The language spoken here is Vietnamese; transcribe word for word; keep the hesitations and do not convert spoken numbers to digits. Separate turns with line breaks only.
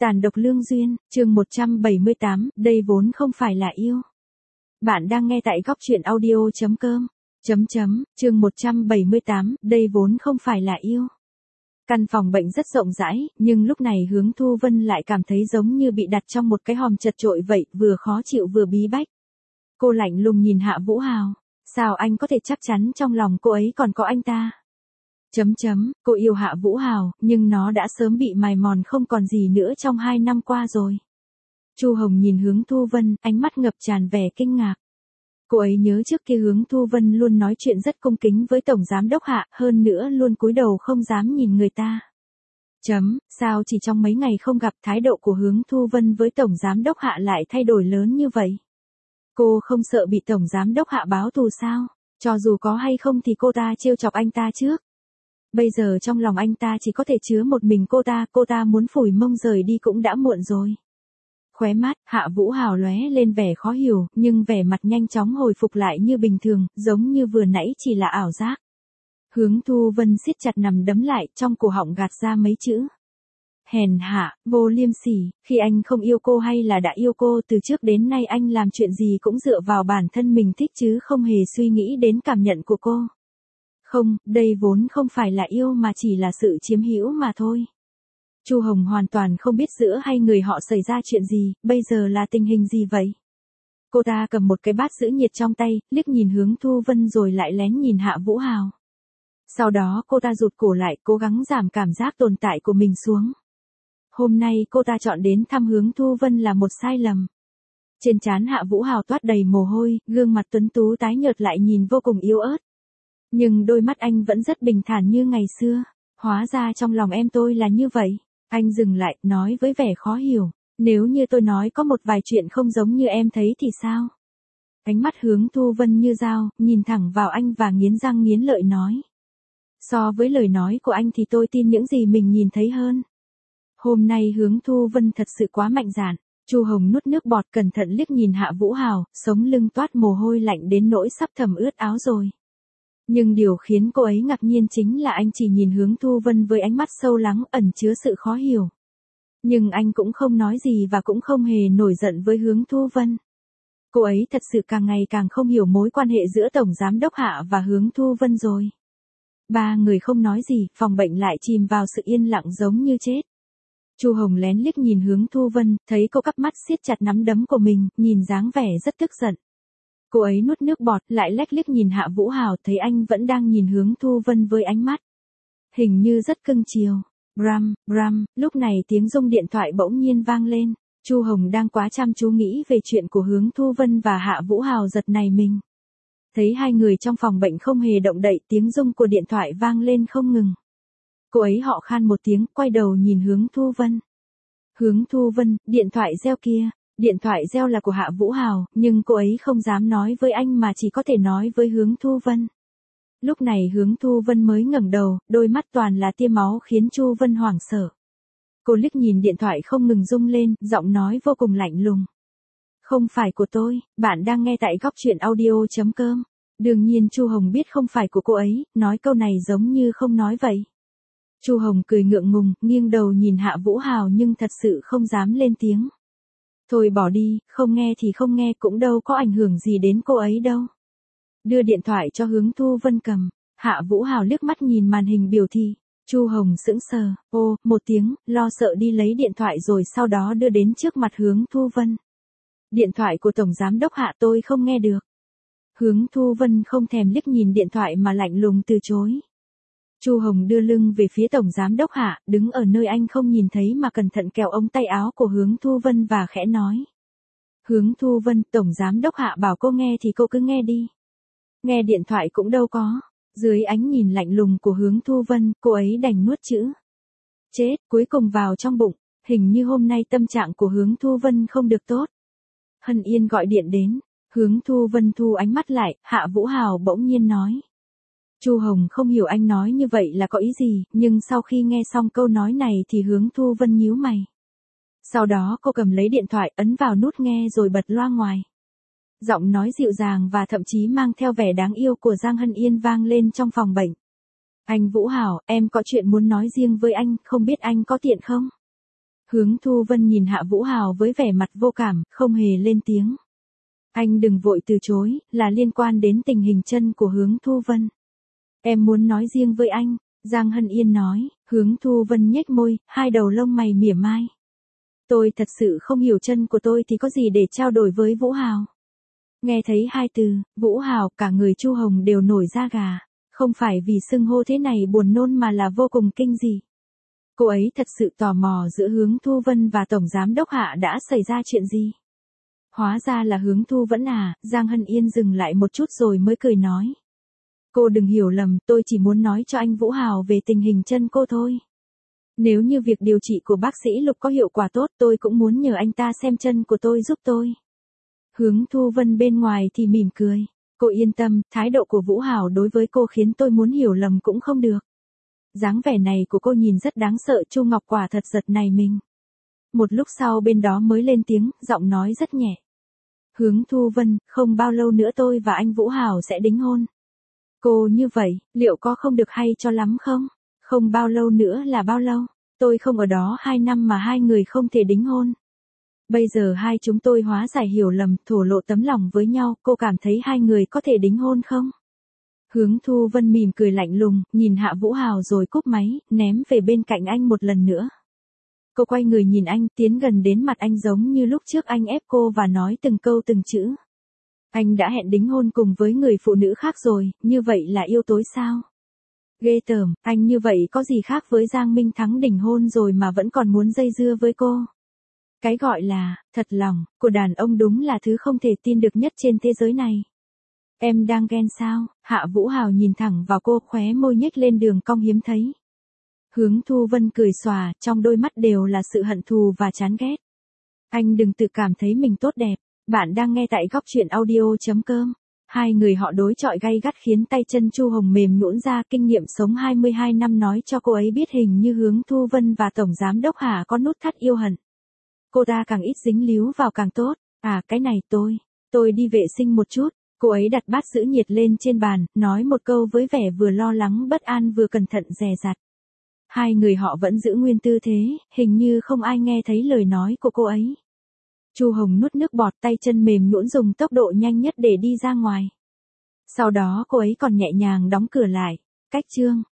Tàn độc lương duyên, chương một trăm bảy mươi tám, đây vốn không phải là yêu. Bạn đang nghe tại góc truyện audio.com. Chấm chấm, chương một trăm bảy mươi tám, đây vốn không phải là yêu. Căn phòng bệnh rất rộng rãi, nhưng lúc này Hướng Thu Vân lại cảm thấy giống như bị đặt trong một cái hòm chật chội vậy, vừa khó chịu vừa bí bách. Cô lạnh lùng nhìn Hạ Vũ Hào, sao anh có thể chắc chắn trong lòng cô ấy còn có anh ta? Chấm chấm, cô yêu Hạ Vũ Hào, nhưng nó đã sớm bị mài mòn không còn gì nữa trong hai năm qua rồi. Chu Hồng nhìn Hướng Thu Vân, ánh mắt ngập tràn vẻ kinh ngạc. Cô ấy nhớ trước kia Hướng Thu Vân luôn nói chuyện rất cung kính với Tổng Giám Đốc Hạ, hơn nữa luôn cúi đầu không dám nhìn người ta. Chấm, sao chỉ trong mấy ngày không gặp thái độ của Hướng Thu Vân với Tổng Giám Đốc Hạ lại thay đổi lớn như vậy? Cô không sợ bị Tổng Giám Đốc Hạ báo thù sao? Cho dù có hay không thì cô ta trêu chọc anh ta trước. Bây giờ trong lòng anh ta chỉ có thể chứa một mình cô ta, cô ta muốn phủi mông rời đi cũng đã muộn rồi. Khóe mắt, Hạ Vũ Hào lóe lên vẻ khó hiểu, nhưng vẻ mặt nhanh chóng hồi phục lại như bình thường, giống như vừa nãy chỉ là ảo giác. Hướng Thu Vân siết chặt nằm đấm lại, trong cổ họng gạt ra mấy chữ. Hèn hạ, vô liêm sỉ, khi anh không yêu cô hay là đã yêu cô, từ trước đến nay anh làm chuyện gì cũng dựa vào bản thân mình thích chứ không hề suy nghĩ đến cảm nhận của cô. Không, đây vốn không phải là yêu mà chỉ là sự chiếm hữu mà thôi. Chu Hồng hoàn toàn không biết giữa hai người họ xảy ra chuyện gì, bây giờ là tình hình gì vậy? Cô ta cầm một cái bát giữ nhiệt trong tay, liếc nhìn Hướng Thu Vân rồi lại lén nhìn Hạ Vũ Hào. Sau đó cô ta rụt cổ lại, cố gắng giảm cảm giác tồn tại của mình xuống. Hôm nay cô ta chọn đến thăm Hướng Thu Vân là một sai lầm. Trên trán Hạ Vũ Hào toát đầy mồ hôi, gương mặt tuấn tú tái nhợt lại nhìn vô cùng yếu ớt. Nhưng đôi mắt anh vẫn rất bình thản như ngày xưa. Hóa ra trong lòng em tôi là như vậy. Anh dừng lại, nói với vẻ khó hiểu. Nếu như tôi nói có một vài chuyện không giống như em thấy thì sao? Ánh mắt Hướng Thu Vân như dao, nhìn thẳng vào anh và nghiến răng nghiến lợi nói. So với lời nói của anh thì tôi tin những gì mình nhìn thấy hơn. Hôm nay Hướng Thu Vân thật sự quá mạnh dạn. Chu Hồng nuốt nước bọt cẩn thận liếc nhìn Hạ Vũ Hào, sống lưng toát mồ hôi lạnh đến nỗi sắp thấm ướt áo rồi. Nhưng điều khiến cô ấy ngạc nhiên chính là anh chỉ nhìn Hướng Thu Vân với ánh mắt sâu lắng ẩn chứa sự khó hiểu. Nhưng anh cũng không nói gì và cũng không hề nổi giận với Hướng Thu Vân. Cô ấy thật sự càng ngày càng không hiểu mối quan hệ giữa Tổng Giám Đốc Hạ và Hướng Thu Vân rồi. Ba người không nói gì, phòng bệnh lại chìm vào sự yên lặng giống như chết. Chu Hồng lén liếc nhìn Hướng Thu Vân, thấy cô cắp mắt siết chặt nắm đấm của mình, nhìn dáng vẻ rất tức giận. Cô ấy nuốt nước bọt, lại lách liếc nhìn Hạ Vũ Hào, thấy anh vẫn đang nhìn Hướng Thu Vân với ánh mắt hình như rất cưng chiều. Bram, bram, lúc này tiếng rung điện thoại bỗng nhiên vang lên. Chu Hồng đang quá chăm chú nghĩ về chuyện của Hướng Thu Vân và Hạ Vũ Hào giật nảy mình. Thấy hai người trong phòng bệnh không hề động đậy, tiếng rung của điện thoại vang lên không ngừng. Cô ấy họ khan một tiếng, quay đầu nhìn Hướng Thu Vân. Hướng Thu Vân, điện thoại reo kia. Điện thoại reo là của Hạ Vũ Hào, nhưng cô ấy không dám nói với anh mà chỉ có thể nói với Hướng Thu Vân. Lúc này Hướng Thu Vân mới ngẩng đầu, đôi mắt toàn là tia máu khiến Chu Vân hoảng sợ. Cô liếc nhìn điện thoại không ngừng rung lên, giọng nói vô cùng lạnh lùng. Không phải của tôi, bạn đang nghe tại góc truyện audio.com. Đương nhiên Chu Hồng biết không phải của cô ấy, nói câu này giống như không nói vậy. Chu Hồng cười ngượng ngùng, nghiêng đầu nhìn Hạ Vũ Hào nhưng thật sự không dám lên tiếng. Thôi bỏ đi, không nghe thì không nghe cũng đâu có ảnh hưởng gì đến cô ấy đâu. Đưa điện thoại cho Hướng Thu Vân cầm. Hạ Vũ Hào liếc mắt nhìn màn hình biểu thị. Chu Hồng sững sờ, ô, một tiếng, lo sợ đi lấy điện thoại rồi sau đó đưa đến trước mặt Hướng Thu Vân. Điện thoại của Tổng Giám Đốc Hạ tôi không nghe được. Hướng Thu Vân không thèm liếc nhìn điện thoại mà lạnh lùng từ chối. Chu Hồng đưa lưng về phía Tổng Giám Đốc Hạ, đứng ở nơi anh không nhìn thấy mà cẩn thận kéo ống tay áo của Hướng Thu Vân và khẽ nói. Hướng Thu Vân, Tổng Giám Đốc Hạ bảo cô nghe thì cô cứ nghe đi. Nghe điện thoại cũng đâu có. Dưới ánh nhìn lạnh lùng của Hướng Thu Vân, cô ấy đành nuốt chữ. Chết, cuối cùng vào trong bụng, hình như hôm nay tâm trạng của Hướng Thu Vân không được tốt. Hân Yên gọi điện đến, Hướng Thu Vân thu ánh mắt lại, Hạ Vũ Hào bỗng nhiên nói. Chu Hồng không hiểu anh nói như vậy là có ý gì, nhưng sau khi nghe xong câu nói này thì Hướng Thu Vân nhíu mày. Sau đó cô cầm lấy điện thoại, ấn vào nút nghe rồi bật loa ngoài. Giọng nói dịu dàng và thậm chí mang theo vẻ đáng yêu của Giang Hân Yên vang lên trong phòng bệnh. Anh Vũ Hào, em có chuyện muốn nói riêng với anh, không biết anh có tiện không? Hướng Thu Vân nhìn Hạ Vũ Hào với vẻ mặt vô cảm, không hề lên tiếng. Anh đừng vội từ chối, là liên quan đến tình hình chân của Hướng Thu Vân. Em muốn nói riêng với anh, Giang Hân Yên nói. Hướng Thu Vân nhếch môi, hai đầu lông mày mỉa mai. Tôi thật sự không hiểu chân của tôi thì có gì để trao đổi với Vũ Hào. Nghe thấy hai từ, Vũ Hào, cả người Chu Hồng đều nổi da gà. Không phải vì xưng hô thế này buồn nôn mà là vô cùng kinh dị. Cô ấy thật sự tò mò giữa Hướng Thu Vân và Tổng Giám Đốc Hạ đã xảy ra chuyện gì. Hóa ra là Hướng Thu Vân à, Giang Hân Yên dừng lại một chút rồi mới cười nói. Cô đừng hiểu lầm, tôi chỉ muốn nói cho anh Vũ Hào về tình hình chân cô thôi. Nếu như việc điều trị của bác sĩ Lục có hiệu quả tốt, tôi cũng muốn nhờ anh ta xem chân của tôi giúp tôi. Hướng Thu Vân bên ngoài thì mỉm cười. Cô yên tâm, thái độ của Vũ Hào đối với cô khiến tôi muốn hiểu lầm cũng không được. Dáng vẻ này của cô nhìn rất đáng sợ, Chu Ngọc quả thật giật nảy mình. Một lúc sau bên đó mới lên tiếng, giọng nói rất nhẹ. Hướng Thu Vân, không bao lâu nữa tôi và anh Vũ Hào sẽ đính hôn. Cô như vậy, liệu có không được hay cho lắm không? Không bao lâu nữa là bao lâu? Tôi không ở đó hai năm mà hai người không thể đính hôn. Bây giờ hai chúng tôi hóa giải hiểu lầm, thổ lộ tấm lòng với nhau, cô cảm thấy hai người có thể đính hôn không? Hướng Thu Vân mỉm cười lạnh lùng, nhìn Hạ Vũ Hào rồi cúp máy, ném về bên cạnh anh một lần nữa. Cô quay người nhìn anh, tiến gần đến mặt anh giống như lúc trước anh ép cô và nói từng câu từng chữ. Anh đã hẹn đính hôn cùng với người phụ nữ khác rồi, như vậy là yêu tối sao? Ghê tởm, anh như vậy có gì khác với Giang Minh Thắng đính hôn rồi mà vẫn còn muốn dây dưa với cô? Cái gọi là, thật lòng, của đàn ông đúng là thứ không thể tin được nhất trên thế giới này. Em đang ghen sao? Hạ Vũ Hào nhìn thẳng vào cô, khóe môi nhếch lên đường cong hiếm thấy. Hướng Thu Vân cười xòa, trong đôi mắt đều là sự hận thù và chán ghét. Anh đừng tự cảm thấy mình tốt đẹp. Bạn đang nghe tại góc truyện audio chấm com. Hai người họ đối chọi gay gắt khiến tay chân Chu Hồng mềm nhũn ra, kinh nghiệm sống hai mươi hai năm nói cho cô ấy biết hình như Hướng Thu Vân và Tổng Giám Đốc Hà có nút thắt yêu hận. Cô ta càng ít dính líu vào càng tốt. À cái này tôi, tôi đi vệ sinh một chút. Cô ấy đặt bát sữa nhiệt lên trên bàn, nói một câu với vẻ vừa lo lắng bất an vừa cẩn thận dè dặt. Hai người họ vẫn giữ nguyên tư thế, hình như không ai nghe thấy lời nói của cô ấy. Chu Hồng nuốt nước bọt, tay chân mềm nhũn dùng tốc độ nhanh nhất để đi ra ngoài. Sau đó cô ấy còn nhẹ nhàng đóng cửa lại. Cách chương